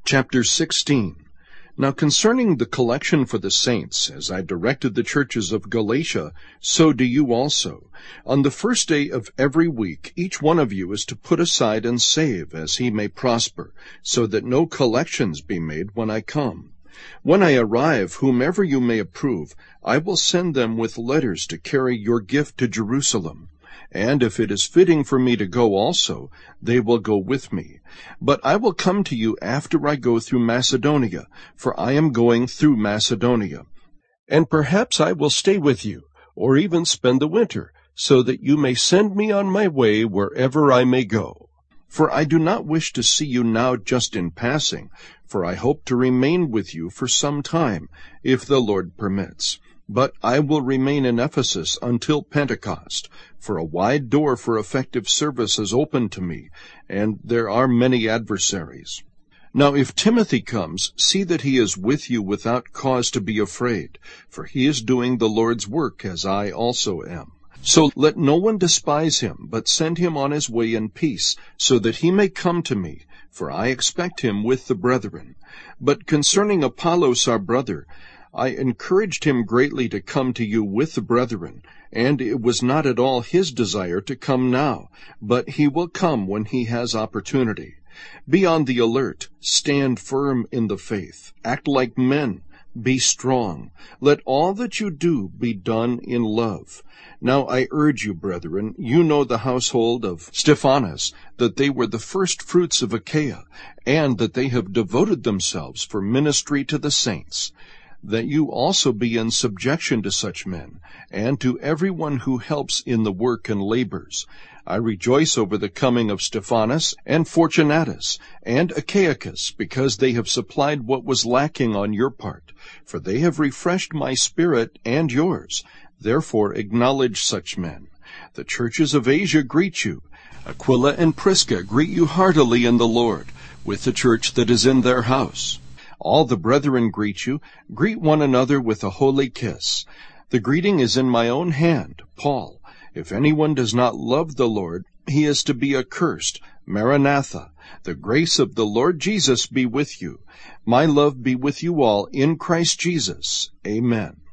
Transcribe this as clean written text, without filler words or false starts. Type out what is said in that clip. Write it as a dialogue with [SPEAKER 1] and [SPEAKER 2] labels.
[SPEAKER 1] Chapter 16. Now concerning the collection for the saints, as I directed the churches of Galatia, so do you also. On the first day of every week, each one of you is to put aside and save, as he may prosper, so that no collections be made when I come. When I arrive, whomever you may approve, I will send them with letters to carry your gift to Jerusalem. And if it is fitting for me to go also, they will go with me. But I will come to you after I go through Macedonia, for I am going through Macedonia. And perhaps I will stay with you, or even spend the winter, so that you may send me on my way wherever I may go. For I do not wish to see you now just in passing, for I hope to remain with you for some time, if the Lord permits. But I will remain in Ephesus until Pentecost, for a wide door for effective service is open to me, and there are many adversaries. Now if Timothy comes, see that he is with you without cause to be afraid, for he is doing the Lord's work as I also am. So let no one despise him, but send him on his way in peace, so that he may come to me, for I expect him with the brethren. But concerning Apollos our brother, I encouraged him greatly to come to you with the brethren, and it was not at all his desire to come now, but he will come when he has opportunity. Be on the alert, stand firm in the faith, act like men, be strong. Let all that you do be done in love. Now I urge you, brethren, you know the household of Stephanas, that they were the first fruits of Achaia, and that they have devoted themselves for ministry to the saints, that you also be in subjection to such men, and to everyone who helps in the work and labors. I rejoice over the coming of Stephanas and Fortunatus and Achaicus, because they have supplied what was lacking on your part, for they have refreshed my spirit and yours. Therefore acknowledge such men. The churches of Asia greet you. Aquila and Prisca greet you heartily in the Lord, with the church that is in their house. All the brethren greet you. Greet one another with a holy kiss. The greeting is in my own hand, Paul. If anyone does not love the Lord, he is to be accursed. Maranatha. The grace of the Lord Jesus be with you. My love be with you all in Christ Jesus. Amen.